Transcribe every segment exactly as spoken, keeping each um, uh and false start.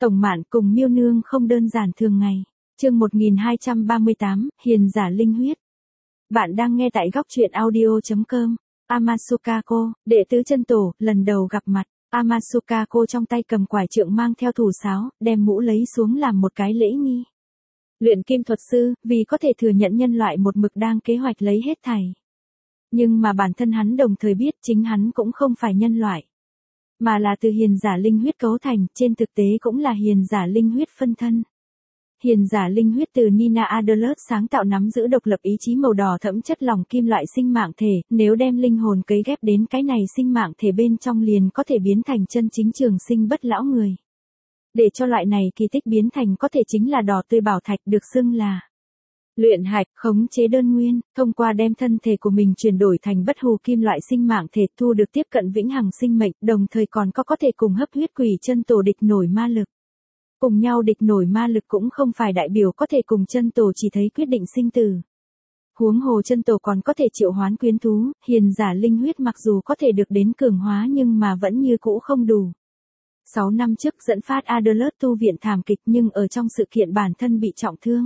Tổng Mạn cùng Miêu Nương không đơn giản thường ngày. Chương một nghìn hai trăm ba mươi tám, Hiền giả linh huyết. Bạn đang nghe tại góc truyện audio chấm com. Amasukako, đệ tứ chân tổ, lần đầu gặp mặt. Amasukako trong tay cầm quải trượng mang theo thủ sáo, đem mũ lấy xuống làm một cái lễ nghi. Luyện kim thuật sư, vì có thể thừa nhận nhân loại một mực đang kế hoạch lấy hết thảy. Nhưng mà bản thân hắn đồng thời biết chính hắn cũng không phải nhân loại, mà là từ hiền giả linh huyết cấu thành, trên thực tế cũng là hiền giả linh huyết phân thân. Hiền giả linh huyết từ Nina Adler sáng tạo nắm giữ độc lập ý chí màu đỏ thẫm chất lỏng kim loại sinh mạng thể, nếu đem linh hồn cấy ghép đến cái này sinh mạng thể bên trong liền có thể biến thành chân chính trường sinh bất lão người. Để cho loại này kỳ tích biến thành có thể chính là đỏ tươi bảo thạch được xưng là luyện hạch, khống chế đơn nguyên, thông qua đem thân thể của mình chuyển đổi thành bất hủ kim loại sinh mạng thể, thu được tiếp cận vĩnh hằng sinh mệnh, đồng thời còn có có thể cùng hấp huyết quỷ chân tổ địch nổi ma lực. Cùng nhau địch nổi ma lực cũng không phải đại biểu có thể cùng chân tổ chỉ thấy quyết định sinh tử. Huống hồ chân tổ còn có thể triệu hoán quyến thú, hiền giả linh huyết mặc dù có thể được đến cường hóa nhưng mà vẫn như cũ không đủ. sáu năm trước dẫn phát Adler tu viện thảm kịch nhưng ở trong sự kiện bản thân bị trọng thương.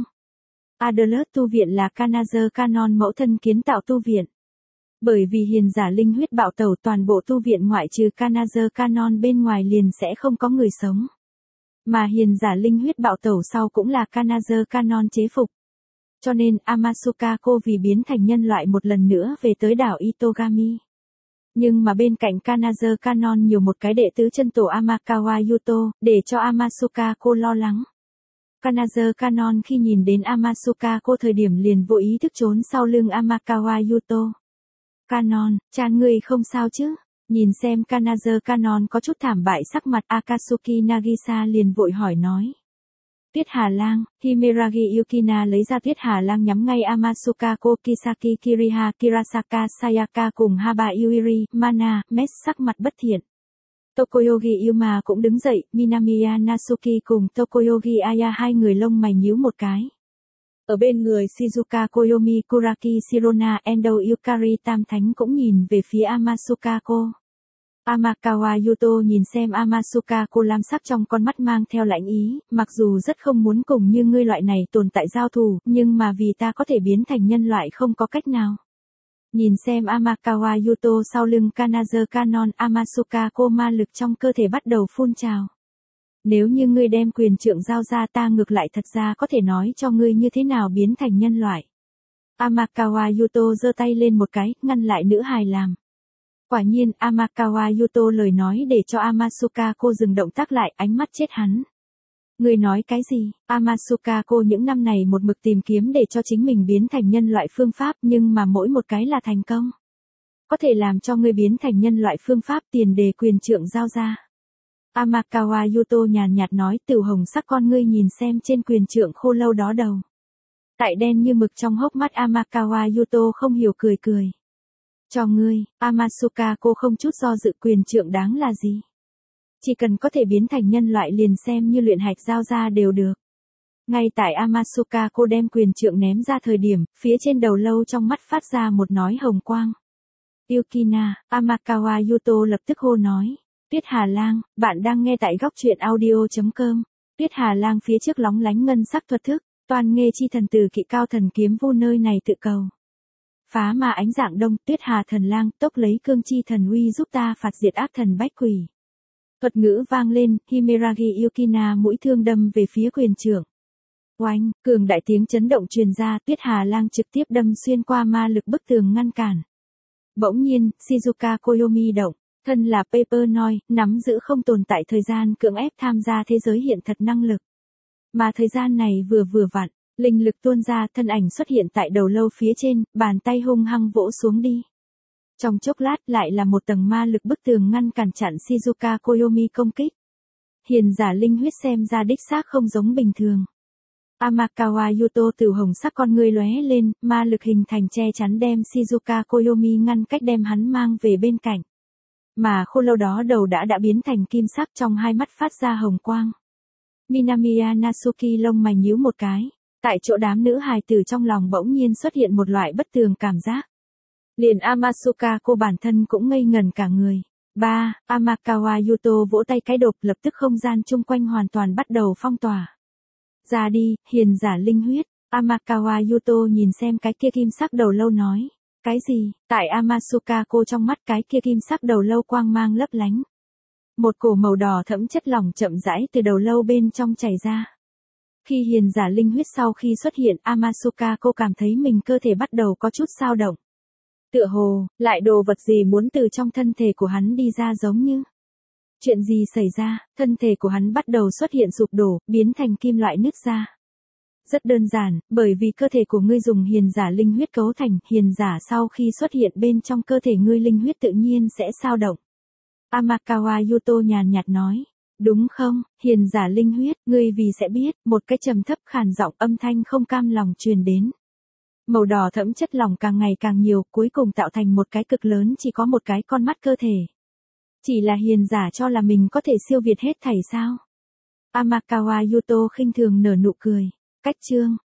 Adler tu viện là Kanazer Canon mẫu thân kiến tạo tu viện. Bởi vì hiền giả linh huyết bạo tẩu toàn bộ tu viện ngoại trừ Kanazer Canon bên ngoài liền sẽ không có người sống. Mà hiền giả linh huyết bạo tẩu sau cũng là Kanazer Canon chế phục. Cho nên Amasukako vì biến thành nhân loại một lần nữa về tới đảo Itogami. Nhưng mà bên cạnh Kanazer Canon nhiều một cái đệ tứ chân tổ Amakawa Yuto, để cho Amasukako lo lắng. Kanazer Canon khi nhìn đến Amasukako thời điểm liền vô ý thức trốn sau lưng Amakawa Yuto. Canon, cha ngươi không sao chứ? Nhìn xem Kanazer Canon có chút thảm bại sắc mặt, Akatsuki Nagisa liền vội hỏi nói. Tuyết Hà Lang, Himeragi Yukina lấy ra Tuyết Hà Lang nhắm ngay Amasukako, Kisaki Kiriha, Kirasaka Sayaka cùng Haba Yuiri, Mana, Mes sắc mặt bất thiện. Tokoyogi Yuma cũng đứng dậy, Minamiya Nasuki cùng Tokoyogi Aya hai người lông mày nhíu một cái. Ở bên người Shizuka Koyomi, Kuraki Shirona, Endo Yukari tam thánh cũng nhìn về phía Amasukako. Amakawa Yuto nhìn xem Amasukako lam sắc trong con mắt mang theo lãnh ý, mặc dù rất không muốn cùng như ngươi loại này tồn tại giao thủ, nhưng mà vì ta có thể biến thành nhân loại không có cách nào. Nhìn xem Amakawa Yuto sau lưng Kanazer Canon, Amasukako ma lực trong cơ thể bắt đầu phun trào. Nếu như ngươi đem quyền trượng giao ra ta ngược lại thật ra có thể nói cho ngươi như thế nào biến thành nhân loại. Amakawa Yuto giơ tay lên một cái, ngăn lại nữ hài làm. Quả nhiên, Amakawa Yuto lời nói để cho Amasukako dừng động tác lại, ánh mắt chết hắn. Ngươi nói cái gì? Amasukako những năm này một mực tìm kiếm để cho chính mình biến thành nhân loại phương pháp nhưng mà mỗi một cái là thành công. Có thể làm cho ngươi biến thành nhân loại phương pháp tiền đề quyền trượng giao ra. Amakawa Yuto nhàn nhạt nói, tiểu hồng sắc con ngươi nhìn xem trên quyền trượng khô lâu đó đầu. Tại đen như mực trong hốc mắt Amakawa Yuto không hiểu cười cười. Cho ngươi, Amasukako không chút do dự, quyền trượng đáng là gì? Chỉ cần có thể biến thành nhân loại liền xem như luyện hạch giao ra đều được. Ngay tại Amasukako đem quyền trượng ném ra thời điểm, phía trên đầu lâu trong mắt phát ra một nói hồng quang. Yukina, Amakawa Yuto lập tức hô nói. Tuyết Hà Lang, bạn đang nghe tại góc truyện audio chấm com. Tuyết Hà Lang phía trước lóng lánh ngân sắc thuật thức, toàn nghe chi thần từ kỵ cao thần kiếm vô nơi này tự cầu. Phá mà ánh dạng đông, Tuyết Hà thần lang, tốc lấy cương chi thần uy giúp ta phạt diệt ác thần bách quỷ. Thuật ngữ vang lên, Himeragi Yukina mũi thương đâm về phía quyền trượng. Oanh, cường đại tiếng chấn động truyền ra, Tuyết Hà Lang trực tiếp đâm xuyên qua ma lực bức tường ngăn cản. Bỗng nhiên, Shizuka Koyomi động. Thân là Paper Noi, nắm giữ không tồn tại thời gian cưỡng ép tham gia thế giới hiện thật năng lực. Mà thời gian này vừa vừa vặn, linh lực tuôn ra, thân ảnh xuất hiện tại đầu lâu phía trên, bàn tay hung hăng vỗ xuống đi. Trong chốc lát lại là một tầng ma lực bức tường ngăn cản chặn Shizuka Koyomi công kích. Hiền giả linh huyết xem ra đích xác không giống bình thường. Amakawa Yuto từ hồng sắc con ngươi lóe lên, ma lực hình thành che chắn đem Shizuka Koyomi ngăn cách đem hắn mang về bên cạnh. Mà khô lâu đó đầu đã đã biến thành kim sắc trong hai mắt phát ra hồng quang. Minamiya Nasuki lông mày nhíu một cái. Tại chỗ đám nữ hài tử trong lòng bỗng nhiên xuất hiện một loại bất tường cảm giác. Liền Amasukako bản thân cũng ngây ngần cả người. ba. Amakawa Yuto vỗ tay cái đột, lập tức không gian chung quanh hoàn toàn bắt đầu phong tỏa. Ra đi, hiền giả linh huyết. Amakawa Yuto nhìn xem cái kia kim sắc đầu lâu nói. Cái gì? Tại Amasukako trong mắt cái kia kim sắc đầu lâu quang mang lấp lánh. Một cổ màu đỏ thẫm chất lỏng chậm rãi từ đầu lâu bên trong chảy ra. Khi hiền giả linh huyết sau khi xuất hiện, Amasukako cảm thấy mình cơ thể bắt đầu có chút dao động. Tựa hồ, lại đồ vật gì muốn từ trong thân thể của hắn đi ra giống như. Chuyện gì xảy ra, thân thể của hắn bắt đầu xuất hiện sụp đổ, biến thành kim loại nứt ra. Rất đơn giản, bởi vì cơ thể của ngươi dùng hiền giả linh huyết cấu thành, hiền giả sau khi xuất hiện bên trong cơ thể ngươi linh huyết tự nhiên sẽ dao động. Amakawa Yuto nhàn nhạt nói. Đúng không, hiền giả linh huyết, ngươi vì sẽ biết, một cái trầm thấp khàn giọng âm thanh không cam lòng truyền đến. Màu đỏ thẫm chất lỏng càng ngày càng nhiều, cuối cùng tạo thành một cái cực lớn chỉ có một cái con mắt cơ thể. Chỉ là hiền giả cho là mình có thể siêu việt hết thảy sao? Amakawa Yuto khinh thường nở nụ cười. Cách chương